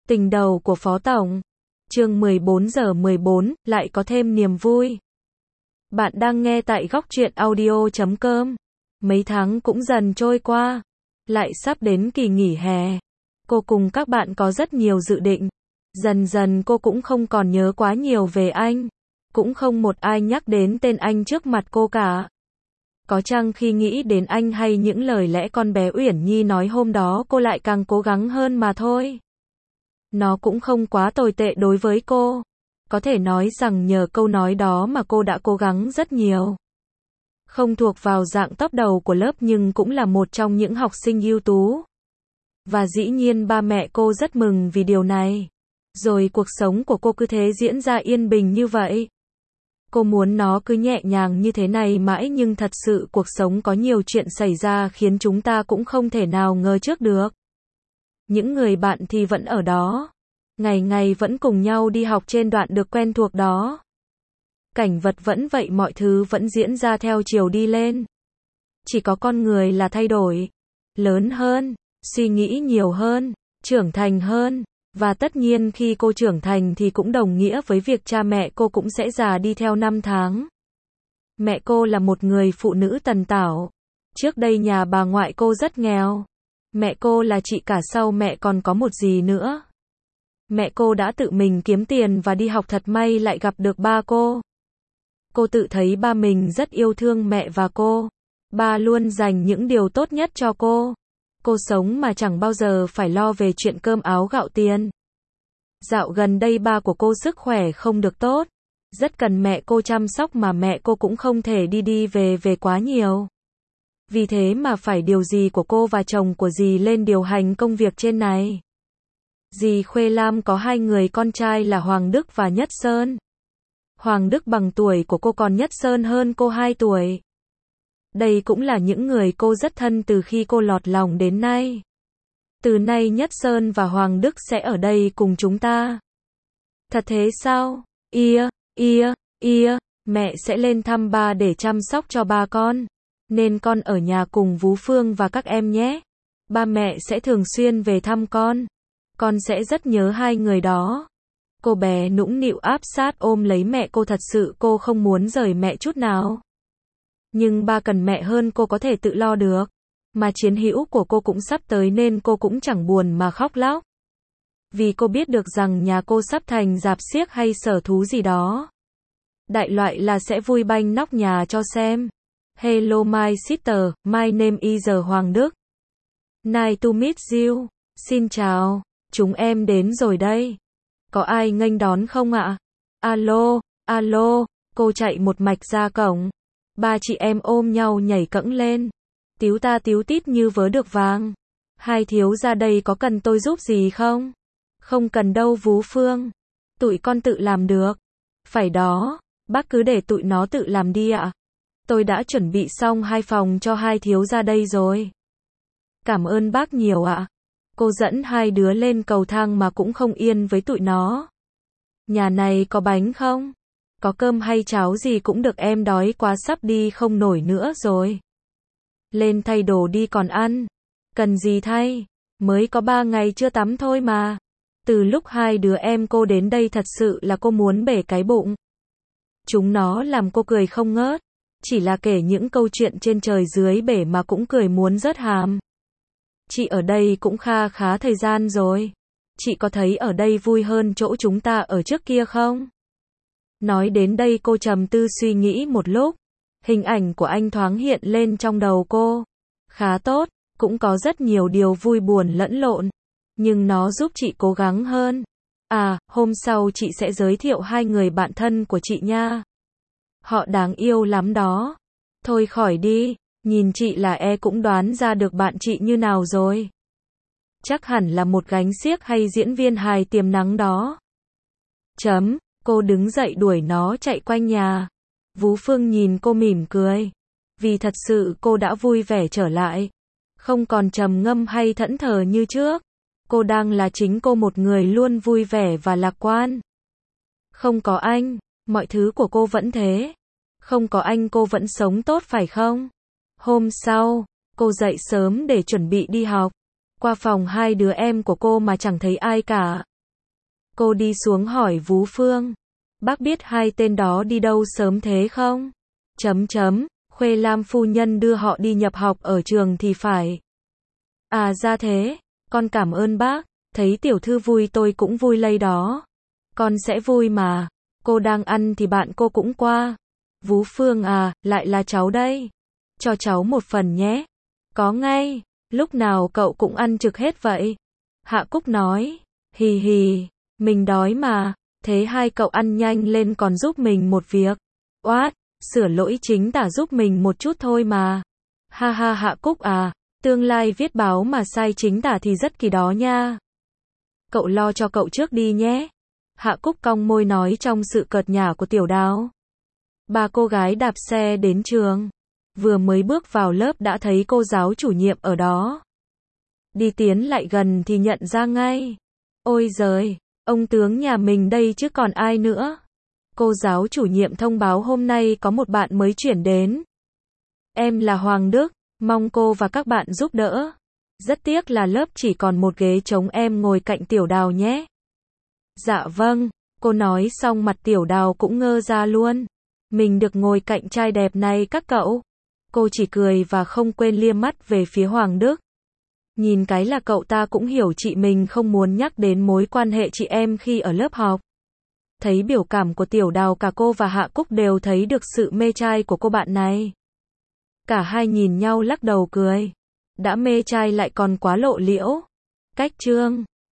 Tình đầu của Phó Tổng. Chương 14:14, lại có thêm niềm vui. Bạn đang nghe tại góc truyện audio.com. Mấy tháng cũng dần trôi qua, lại sắp đến kỳ nghỉ hè. Cô cùng các bạn có rất nhiều dự định. Dần dần cô cũng không còn nhớ quá nhiều về anh. Cũng không một ai nhắc đến tên anh trước mặt cô cả. Có chăng khi nghĩ đến anh hay những lời lẽ con bé Uyển Nhi nói hôm đó cô lại càng cố gắng hơn mà thôi. Nó cũng không quá tồi tệ đối với cô. Có thể nói rằng nhờ câu nói đó mà cô đã cố gắng rất nhiều. Không thuộc vào dạng top đầu của lớp nhưng cũng là một trong những học sinh ưu tú. Và dĩ nhiên ba mẹ cô rất mừng vì điều này. Rồi cuộc sống của cô cứ thế diễn ra yên bình như vậy. Cô muốn nó cứ nhẹ nhàng như thế này mãi nhưng thật sự cuộc sống có nhiều chuyện xảy ra khiến chúng ta cũng không thể nào ngờ trước được. Những người bạn thì vẫn ở đó. Ngày ngày vẫn cùng nhau đi học trên đoạn được quen thuộc đó. Cảnh vật vẫn vậy, mọi thứ vẫn diễn ra theo chiều đi lên. Chỉ có con người là thay đổi. Lớn hơn, suy nghĩ nhiều hơn, trưởng thành hơn. Và tất nhiên khi cô trưởng thành thì cũng đồng nghĩa với việc cha mẹ cô cũng sẽ già đi theo năm tháng. Mẹ cô là một người phụ nữ tần tảo. Trước đây nhà bà ngoại cô rất nghèo. Mẹ cô là chị cả, sau mẹ còn có một dì nữa. Mẹ cô đã tự mình kiếm tiền và đi học, thật may lại gặp được ba cô. Cô tự thấy ba mình rất yêu thương mẹ và cô. Ba luôn dành những điều tốt nhất cho cô. Cô sống mà chẳng bao giờ phải lo về chuyện cơm áo gạo tiền. Dạo gần đây ba của cô sức khỏe không được tốt. Rất cần mẹ cô chăm sóc mà mẹ cô cũng không thể đi đi về về quá nhiều. Vì thế mà phải điều dì của cô và chồng của dì lên điều hành công việc trên này. Dì Khuê Lam có hai người con trai là Hoàng Đức và Nhất Sơn. Hoàng Đức bằng tuổi của cô còn Nhất Sơn hơn cô 2 tuổi. Đây cũng là những người cô rất thân từ khi cô lọt lòng đến nay. Từ nay Nhất Sơn và Hoàng Đức sẽ ở đây cùng chúng ta. Thật thế sao? Mẹ sẽ lên thăm ba để chăm sóc cho ba con. Nên con ở nhà cùng Vú Phương và các em nhé. Ba mẹ sẽ thường xuyên về thăm con. Con sẽ rất nhớ hai người đó. Cô bé nũng nịu áp sát ôm lấy mẹ cô, thật sự cô không muốn rời mẹ chút nào. Nhưng ba cần mẹ hơn cô có thể tự lo được. Mà chiến hữu của cô cũng sắp tới nên cô cũng chẳng buồn mà khóc lóc. Vì cô biết được rằng nhà cô sắp thành rạp xiếc hay sở thú gì đó. Đại loại là sẽ vui banh nóc nhà cho xem. Hello my sister, my name is Hoàng Đức. Nice to meet you. Xin chào, chúng em đến rồi đây. Có ai nghênh đón không ạ? Alo, cô chạy một mạch ra cổng. Ba chị em ôm nhau nhảy cẫng lên. Tíu ta tíu tít như vớ được vàng. Hai thiếu gia đây có cần tôi giúp gì không? Không cần đâu Vú Phương. Tụi con tự làm được. Phải đó, bác cứ để tụi nó tự làm đi ạ. Tôi đã chuẩn bị xong 2 phòng cho hai thiếu gia đây rồi. Cảm ơn bác nhiều ạ. Cô dẫn hai đứa lên cầu thang mà cũng không yên với tụi nó. Nhà này có bánh không? Có cơm hay cháo gì cũng được, em đói quá sắp đi không nổi nữa rồi. Lên thay đồ đi còn ăn. Cần gì thay? Mới có 3 ngày chưa tắm thôi mà. Từ lúc hai đứa em cô đến đây thật sự là cô muốn bể cái bụng. Chúng nó làm cô cười không ngớt. Chỉ là kể những câu chuyện trên trời dưới bể mà cũng cười muốn rớt hàm. Chị ở đây cũng khá thời gian rồi. Chị có thấy ở đây vui hơn chỗ chúng ta ở trước kia không? Nói đến đây cô trầm tư suy nghĩ một lúc. Hình ảnh của anh thoáng hiện lên trong đầu cô. Khá tốt, cũng có rất nhiều điều vui buồn lẫn lộn. Nhưng nó giúp chị cố gắng hơn. À, hôm sau chị sẽ giới thiệu 2 người bạn thân của chị nha. Họ đáng yêu lắm đó. Thôi khỏi đi, nhìn chị là cũng đoán ra được bạn chị như nào rồi. Chắc hẳn là một gánh xiếc hay diễn viên hài tiềm năng đó. Cô đứng dậy đuổi nó chạy quanh nhà. Vú Phương nhìn cô mỉm cười. Vì thật sự cô đã vui vẻ trở lại. Không còn trầm ngâm hay thẫn thờ như trước. Cô đang là chính cô, một người luôn vui vẻ và lạc quan. Không có anh, mọi thứ của cô vẫn thế. Không có anh cô vẫn sống tốt phải không? Hôm sau, cô dậy sớm để chuẩn bị đi học. Qua phòng hai đứa em của cô mà chẳng thấy ai cả. Cô đi xuống hỏi Vú Phương. Bác biết hai tên đó đi đâu sớm thế không? Khuê Lam phu nhân đưa họ đi nhập học ở trường thì phải. À ra thế, con cảm ơn bác, thấy tiểu thư vui tôi cũng vui lây đó. Con sẽ vui mà, cô đang ăn thì bạn cô cũng qua. Vú Phương à, lại là cháu đây. Cho cháu một phần nhé. Có ngay, lúc nào cậu cũng ăn trực hết vậy? Hạ Cúc nói, hì hì, mình đói mà, thế hai cậu ăn nhanh lên còn giúp mình một việc. Oát, sửa lỗi chính tả giúp mình một chút thôi mà. Ha ha Hạ Cúc à, tương lai viết báo mà sai chính tả thì rất kỳ đó nha. Cậu lo cho cậu trước đi nhé. Hạ Cúc cong môi nói trong sự cợt nhả của Tiểu Đào. Ba cô gái đạp xe đến trường. Vừa mới bước vào lớp đã thấy cô giáo chủ nhiệm ở đó. Đi tiến lại gần thì nhận ra ngay. Ôi giời, ông tướng nhà mình đây chứ còn ai nữa. Cô giáo chủ nhiệm thông báo hôm nay có một bạn mới chuyển đến. Em là Hoàng Đức, mong cô và các bạn giúp đỡ. Rất tiếc là lớp chỉ còn một ghế trống, em ngồi cạnh Tiểu Đào nhé. Dạ vâng, cô nói xong mặt Tiểu Đào cũng ngơ ra luôn. Mình được ngồi cạnh trai đẹp này các cậu. Cô chỉ cười và không quên liếc mắt về phía Hoàng Đức. Nhìn cái là cậu ta cũng hiểu chị mình không muốn nhắc đến mối quan hệ chị em khi ở lớp học. Thấy biểu cảm của Tiểu Đào, cả cô và Hạ Cúc đều thấy được sự mê trai của cô bạn này. Cả hai nhìn nhau lắc đầu cười. Đã mê trai lại còn quá lộ liễu. Cách chương